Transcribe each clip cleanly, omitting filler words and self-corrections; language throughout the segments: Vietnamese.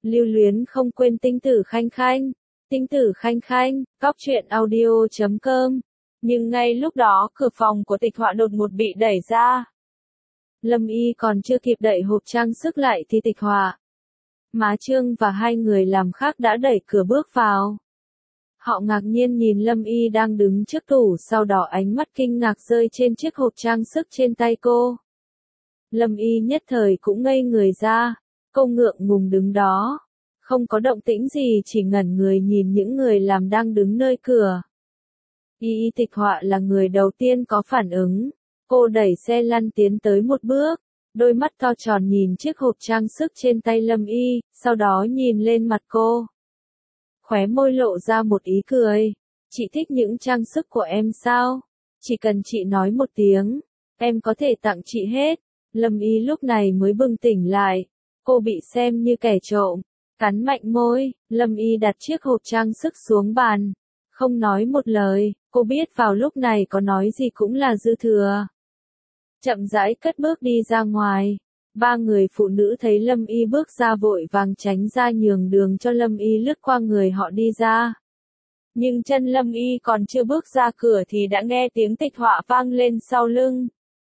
Lưu luyến không quên tinh tử khanh khanh. Tinh tử khanh khanh, cóc truyện audio.com. Nhưng ngay lúc đó cửa phòng của Tịch Họa đột ngột bị đẩy ra. Lâm Y còn chưa kịp đậy hộp trang sức lại thì Tịch Họa, Má Trương và hai người làm khác đã đẩy cửa bước vào. Họ ngạc nhiên nhìn Lâm Y đang đứng trước tủ, sau đó ánh mắt kinh ngạc rơi trên chiếc hộp trang sức trên tay cô. Lâm Y nhất thời cũng ngây người ra, cô ngượng ngùng đứng đó, không có động tĩnh gì, chỉ ngẩn người nhìn những người làm đang đứng nơi cửa. Tịch Họa là người đầu tiên có phản ứng, cô đẩy xe lăn tiến tới một bước, đôi mắt to tròn nhìn chiếc hộp trang sức trên tay Lâm Y, sau đó nhìn lên mặt cô. Khóe môi lộ ra một ý cười. Chị thích những trang sức của em sao? Chỉ cần chị nói một tiếng, em có thể tặng chị hết. Lâm Y lúc này mới bừng tỉnh lại. Cô bị xem như kẻ trộm. Cắn mạnh môi, Lâm Y đặt chiếc hộp trang sức xuống bàn. Không nói một lời, cô biết vào lúc này có nói gì cũng là dư thừa. Chậm rãi cất bước đi ra ngoài. Ba người phụ nữ thấy Lâm Y bước ra vội vàng tránh ra nhường đường cho Lâm Y lướt qua người họ đi ra. Nhưng chân Lâm Y còn chưa bước ra cửa thì đã nghe tiếng Tịch Họa vang lên sau lưng.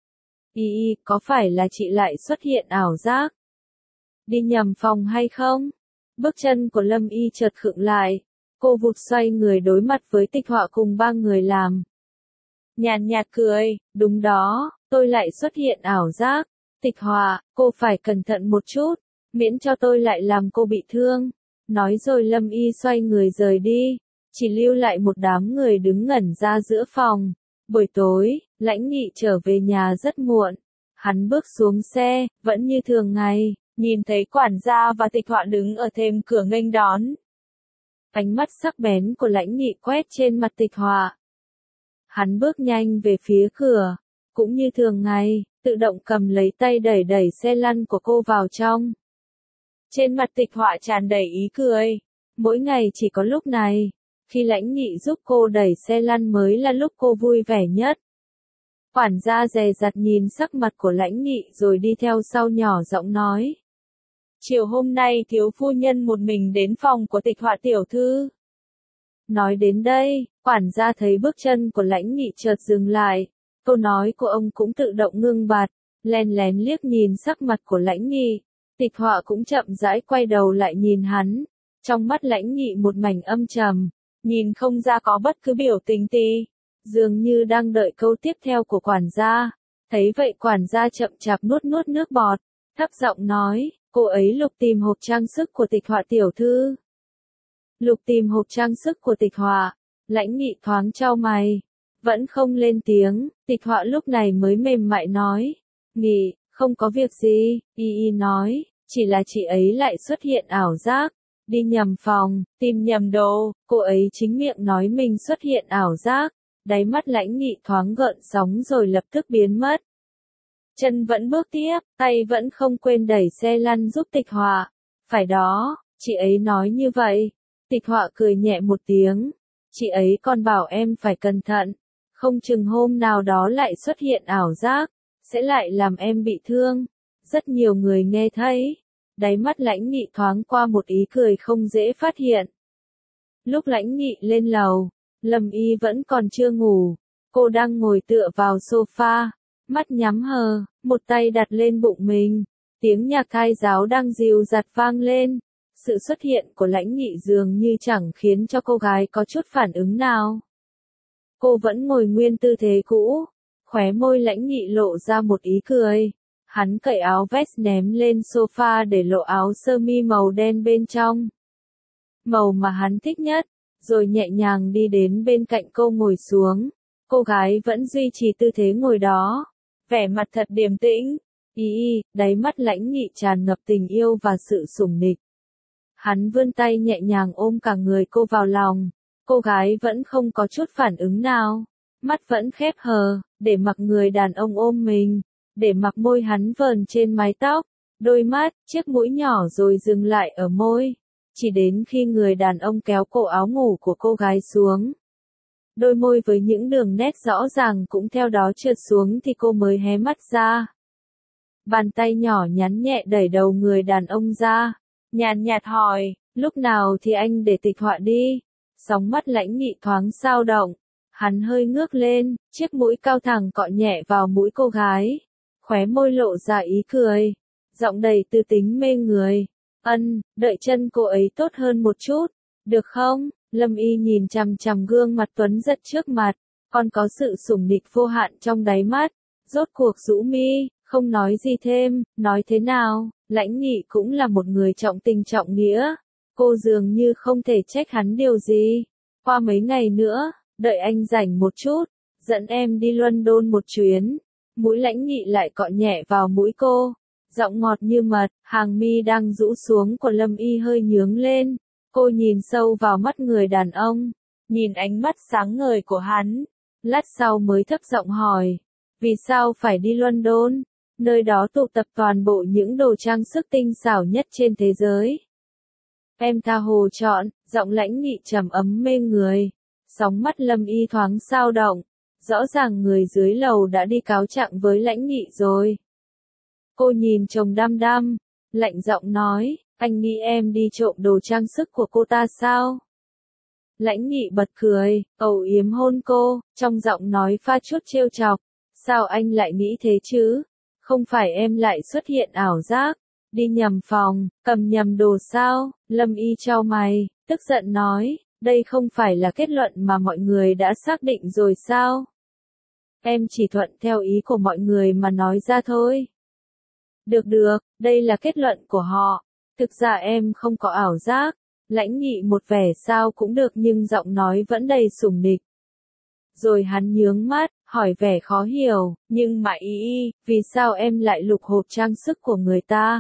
Có phải là chị lại xuất hiện ảo giác? Đi nhầm phòng hay không? Bước chân của Lâm Y chợt khựng lại. Cô vụt xoay người đối mặt với Tịch Họa cùng ba người làm. Nhàn nhạt cười, đúng đó, tôi lại xuất hiện ảo giác. Tịch Họa, cô phải cẩn thận một chút, miễn cho tôi lại làm cô bị thương. Nói rồi Lâm Y xoay người rời đi, chỉ lưu lại một đám người đứng ngẩn ra giữa phòng. Buổi tối, Lãnh Nghị trở về nhà rất muộn. Hắn bước xuống xe, vẫn như thường ngày, nhìn thấy quản gia và Tịch Họa đứng ở thềm cửa nghênh đón. Ánh mắt sắc bén của Lãnh Nghị quét trên mặt Tịch Họa. Hắn bước nhanh về phía cửa, cũng như thường ngày, tự động cầm lấy tay đẩy xe lăn của cô vào trong. Trên mặt Tịch Họa tràn đầy ý cười. Mỗi ngày chỉ có lúc này, khi Lãnh Nghị giúp cô đẩy xe lăn mới là lúc cô vui vẻ nhất. Quản gia dè dặt nhìn sắc mặt của Lãnh Nghị rồi đi theo sau nhỏ giọng nói. Chiều hôm nay thiếu phu nhân một mình đến phòng của Tịch Họa tiểu thư. Nói đến đây, quản gia thấy bước chân của Lãnh Nghị chợt dừng lại. Câu nói của ông cũng tự động ngưng bặt, len lén liếc nhìn sắc mặt của Lãnh Nghị. Tịch Họa cũng chậm rãi quay đầu lại nhìn hắn. Trong mắt Lãnh Nghị một mảnh âm trầm, nhìn không ra có bất cứ biểu tình gì, dường như đang đợi câu tiếp theo của quản gia. Thấy vậy quản gia chậm chạp nuốt nước bọt, thấp giọng nói, cô ấy lục tìm hộp trang sức của Tịch Họa tiểu thư. Lục tìm hộp trang sức của Tịch Họa, Lãnh Nghị thoáng chau mày. Vẫn không lên tiếng, Tịch Họa lúc này mới mềm mại nói. Nghị, không có việc gì, nói, chỉ là chị ấy lại xuất hiện ảo giác, đi nhầm phòng, tìm nhầm đồ, cô ấy chính miệng nói mình xuất hiện ảo giác. Đáy mắt Lãnh Nghị thoáng gợn sóng rồi lập tức biến mất. Chân vẫn bước tiếp, tay vẫn không quên đẩy xe lăn giúp Tịch Họa. Phải đó, chị ấy nói như vậy. Tịch Họa cười nhẹ một tiếng. Chị ấy còn bảo em phải cẩn thận. Không chừng hôm nào đó lại xuất hiện ảo giác, sẽ lại làm em bị thương. Rất nhiều người nghe thấy. Đáy mắt Lãnh Nghị thoáng qua một ý cười không dễ phát hiện. Lúc Lãnh Nghị lên lầu, Lâm Y vẫn còn chưa ngủ. Cô đang ngồi tựa vào sofa, mắt nhắm hờ, một tay đặt lên bụng mình. Tiếng nhạc thai giáo đang dịu dặt vang lên. Sự xuất hiện của Lãnh Nghị dường như chẳng khiến cho cô gái có chút phản ứng nào. Cô vẫn ngồi nguyên tư thế cũ, khóe môi Lãnh Nghị lộ ra một ý cười. Hắn cởi áo vest ném lên sofa để lộ áo sơ mi màu đen bên trong. Màu mà hắn thích nhất, rồi nhẹ nhàng đi đến bên cạnh cô ngồi xuống. Cô gái vẫn duy trì tư thế ngồi đó, vẻ mặt thật điềm tĩnh. Đáy mắt Lãnh Nghị tràn ngập tình yêu và sự sủng nịch. Hắn vươn tay nhẹ nhàng ôm cả người cô vào lòng. Cô gái vẫn không có chút phản ứng nào. Mắt vẫn khép hờ, để mặc người đàn ông ôm mình. Để mặc môi hắn vờn trên mái tóc. Đôi mắt, chiếc mũi nhỏ rồi dừng lại ở môi. Chỉ đến khi người đàn ông kéo cổ áo ngủ của cô gái xuống. Đôi môi với những đường nét rõ ràng cũng theo đó trượt xuống thì cô mới hé mắt ra. Bàn tay nhỏ nhắn nhẹ đẩy đầu người đàn ông ra. nhàn nhạt hỏi, lúc nào thì anh để tịch họa đi. Sóng mắt Lãnh Nghị thoáng dao động, hắn hơi ngước lên, chiếc mũi cao thẳng cọ nhẹ vào mũi cô gái, khóe môi lộ ra ý cười, giọng đầy tư tính mê người. Đợi chân cô ấy tốt hơn một chút, được không? Lâm Y nhìn chằm chằm gương mặt tuấn giật trước mặt, còn có sự sủng nịch vô hạn trong đáy mắt, rốt cuộc rũ mi, không nói gì thêm, nói thế nào, Lãnh Nghị cũng là một người trọng tình trọng nghĩa, cô dường như không thể trách hắn điều gì. Qua mấy ngày nữa, đợi anh rảnh một chút, dẫn em đi London một chuyến. Mũi Lãnh Nghị lại cọ nhẹ vào mũi cô, giọng ngọt như mật, hàng mi đang rũ xuống của Lâm Y hơi nhướng lên. Cô nhìn sâu vào mắt người đàn ông, nhìn ánh mắt sáng ngời của hắn, lát sau mới thấp giọng hỏi, vì sao phải đi London? Nơi đó tụ tập toàn bộ những đồ trang sức tinh xảo nhất trên thế giới. Em tha hồ chọn, giọng Lãnh Nghị trầm ấm mê người. Sóng mắt Lâm Y thoáng dao động, rõ ràng người dưới lầu đã đi cáo trạng với Lãnh Nghị rồi. Cô nhìn chồng đăm đăm, lạnh giọng nói, anh nghĩ em đi trộm đồ trang sức của cô ta sao? Lãnh Nghị bật cười, âu yếm hôn cô, trong giọng nói pha chút trêu chọc. Sao anh lại nghĩ thế chứ? Không phải em lại xuất hiện ảo giác, đi nhầm phòng, cầm nhầm đồ sao? Lâm Y chau mày, tức giận nói, đây không phải là kết luận mà mọi người đã xác định rồi sao? Em chỉ thuận theo ý của mọi người mà nói ra thôi. Được, đây là kết luận của họ. Thực ra em không có ảo giác. Lãnh Nghị một vẻ sao cũng được nhưng giọng nói vẫn đầy sủng nịch. Rồi hắn nhướng mắt, hỏi vẻ khó hiểu, nhưng mà Y, vì sao em lại lục hộp trang sức của người ta?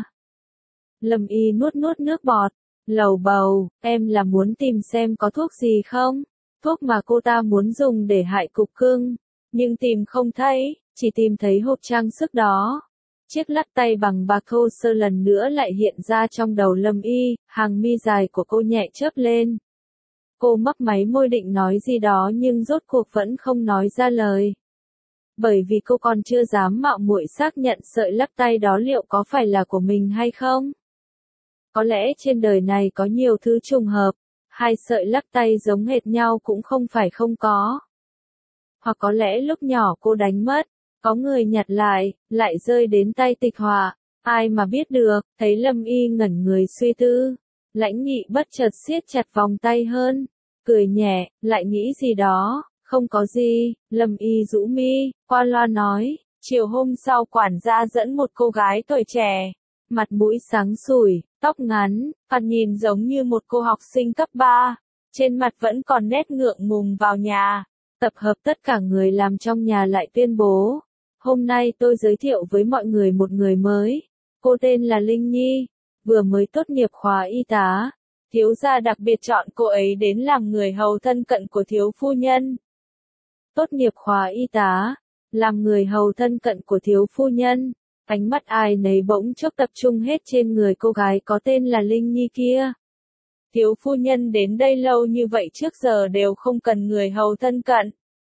Lâm Y nuốt nước bọt, lầu bầu, em là muốn tìm xem có thuốc gì không? Thuốc mà cô ta muốn dùng để hại cục cưng, nhưng tìm không thấy, chỉ tìm thấy hộp trang sức đó. Chiếc lắc tay bằng bạc thô sơ lần nữa lại hiện ra trong đầu Lâm Y, hàng mi dài của cô nhẹ chớp lên. Cô mấp máy môi định nói gì đó nhưng rốt cuộc vẫn không nói ra lời. Bởi vì cô còn chưa dám mạo muội xác nhận sợi lắc tay đó liệu có phải là của mình hay không. Có lẽ trên đời này có nhiều thứ trùng hợp, hai sợi lắc tay giống hệt nhau cũng không phải không có. Hoặc có lẽ lúc nhỏ cô đánh mất, có người nhặt lại rơi đến tay Tịch Họa, ai mà biết được. Thấy Lâm Y ngẩn người suy tư, Lãnh Nghị bất chợt siết chặt vòng tay hơn, cười nhẹ, lại nghĩ gì đó, không có gì. Lâm Y rũ mi, qua loa nói, chiều hôm sau quản gia dẫn một cô gái tuổi trẻ, mặt mũi sáng sủi, tóc ngắn, thoạt nhìn giống như một cô học sinh cấp 3, trên mặt vẫn còn nét ngượng ngùng vào nhà. Tập hợp tất cả người làm trong nhà lại tuyên bố, hôm nay tôi giới thiệu với mọi người một người mới, cô tên là Linh Nhi, vừa mới tốt nghiệp khóa y tá, thiếu gia đặc biệt chọn cô ấy đến làm người hầu thân cận của thiếu phu nhân. Tốt nghiệp khóa y tá, làm người hầu thân cận của thiếu phu nhân, ánh mắt ai nấy bỗng chốc tập trung hết trên người cô gái có tên là Linh Nhi kia. Thiếu phu nhân đến đây lâu như vậy trước giờ đều không cần người hầu thân cận.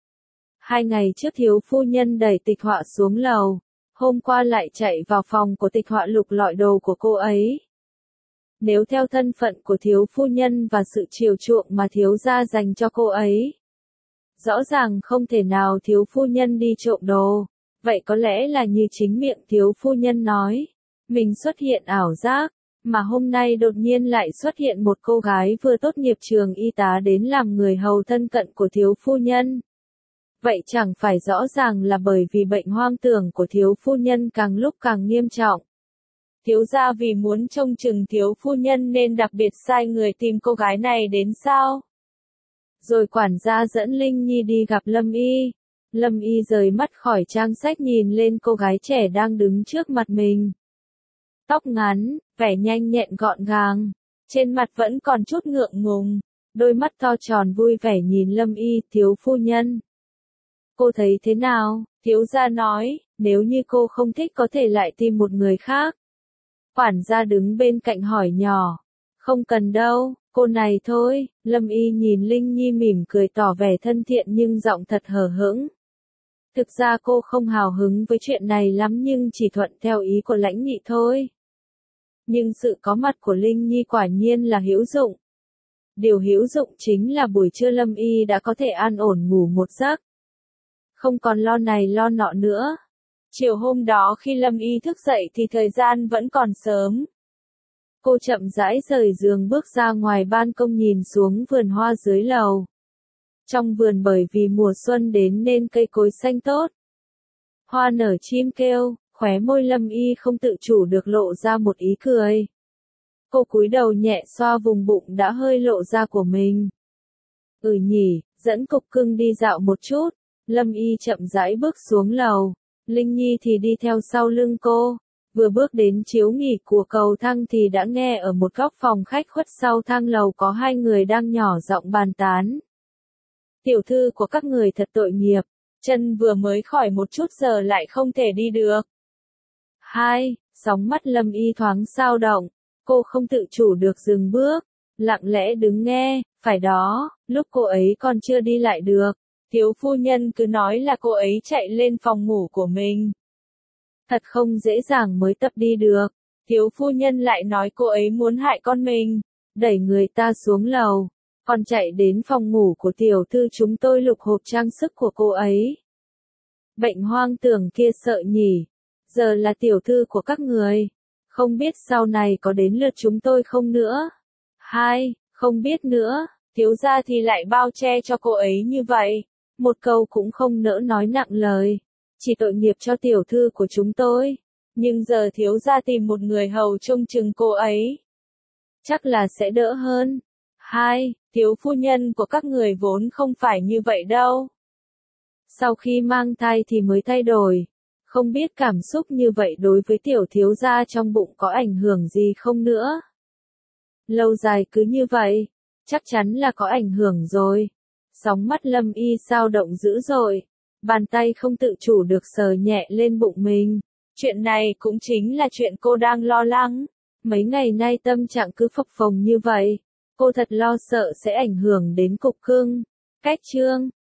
2 ngày trước thiếu phu nhân đẩy Tịch Họa xuống lầu, hôm qua lại chạy vào phòng của Tịch Họa lục lọi đồ của cô ấy. Nếu theo thân phận của thiếu phu nhân và sự chiều chuộng mà thiếu gia dành cho cô ấy, rõ ràng không thể nào thiếu phu nhân đi trộm đồ, vậy có lẽ là như chính miệng thiếu phu nhân nói, mình xuất hiện ảo giác. Mà hôm nay đột nhiên lại xuất hiện một cô gái vừa tốt nghiệp trường y tá đến làm người hầu thân cận của thiếu phu nhân. Vậy chẳng phải rõ ràng là bởi vì bệnh hoang tưởng của thiếu phu nhân càng lúc càng nghiêm trọng. Thiếu gia vì muốn trông chừng thiếu phu nhân nên đặc biệt sai người tìm cô gái này đến sao? Rồi quản gia dẫn Linh Nhi đi gặp Lâm Y. Lâm Y rời mắt khỏi trang sách nhìn lên cô gái trẻ đang đứng trước mặt mình. Tóc ngắn, vẻ nhanh nhẹn gọn gàng, trên mặt vẫn còn chút ngượng ngùng, đôi mắt to tròn vui vẻ nhìn Lâm Y, thiếu phu nhân. Cô thấy thế nào? Thiếu gia nói, nếu như cô không thích có thể lại tìm một người khác. Quản gia đứng bên cạnh hỏi nhỏ, không cần đâu, cô này thôi. Lâm Y nhìn Linh Nhi mỉm cười tỏ vẻ thân thiện nhưng giọng thật hờ hững. Thực ra cô không hào hứng với chuyện này lắm nhưng chỉ thuận theo ý của Lãnh Nghị thôi. Nhưng sự có mặt của Linh Nhi quả nhiên là hữu dụng. Điều hữu dụng chính là buổi trưa Lâm Y đã có thể an ổn ngủ một giấc. Không còn lo này lo nọ nữa. Chiều hôm đó khi Lâm Y thức dậy thì thời gian vẫn còn sớm. Cô chậm rãi rời giường bước ra ngoài ban công nhìn xuống vườn hoa dưới lầu. Trong vườn bởi vì mùa xuân đến nên cây cối xanh tốt. Hoa nở chim kêu, khóe môi Lâm Y không tự chủ được lộ ra một ý cười. Cô cúi đầu nhẹ xoa vùng bụng đã hơi lộ ra của mình. Nhỉ, dẫn Cục Cưng đi dạo một chút. Lâm Y chậm rãi bước xuống lầu. Linh Nhi thì đi theo sau lưng cô. Vừa bước đến chiếu nghỉ của cầu thang thì đã nghe ở một góc phòng khách khuất sau thang lầu có hai người đang nhỏ giọng bàn tán. Tiểu thư của các người thật tội nghiệp, chân vừa mới khỏi một chút giờ lại không thể đi được. Sóng mắt Lâm Y thoáng dao động, cô không tự chủ được dừng bước, lặng lẽ đứng nghe, phải đó, lúc cô ấy còn chưa đi lại được, thiếu phu nhân cứ nói là cô ấy chạy lên phòng ngủ của mình. Thật không dễ dàng mới tập đi được, thiếu phu nhân lại nói cô ấy muốn hại con mình, đẩy người ta xuống lầu, còn chạy đến phòng ngủ của tiểu thư chúng tôi lục hộp trang sức của cô ấy. Bệnh hoang tưởng kia sợ nhỉ, giờ là tiểu thư của các người, không biết sau này có đến lượt chúng tôi không nữa. Không biết nữa, thiếu gia thì lại bao che cho cô ấy như vậy, một câu cũng không nỡ nói nặng lời. Chỉ tội nghiệp cho tiểu thư của chúng tôi. Nhưng giờ thiếu gia tìm một người hầu trông chừng cô ấy. Chắc là sẽ đỡ hơn. Thiếu phu nhân của các người vốn không phải như vậy đâu. Sau khi mang thai thì mới thay đổi. Không biết cảm xúc như vậy đối với tiểu thiếu gia trong bụng có ảnh hưởng gì không nữa. Lâu dài cứ như vậy, chắc chắn là có ảnh hưởng rồi. Sóng mắt Lâm Y dao động dữ dội. Bàn tay không tự chủ được sờ nhẹ lên bụng mình. Chuyện này cũng chính là chuyện cô đang lo lắng. Mấy ngày nay tâm trạng cứ phập phồng như vậy. Cô thật lo sợ sẽ ảnh hưởng đến Cục Cưng. Cách chương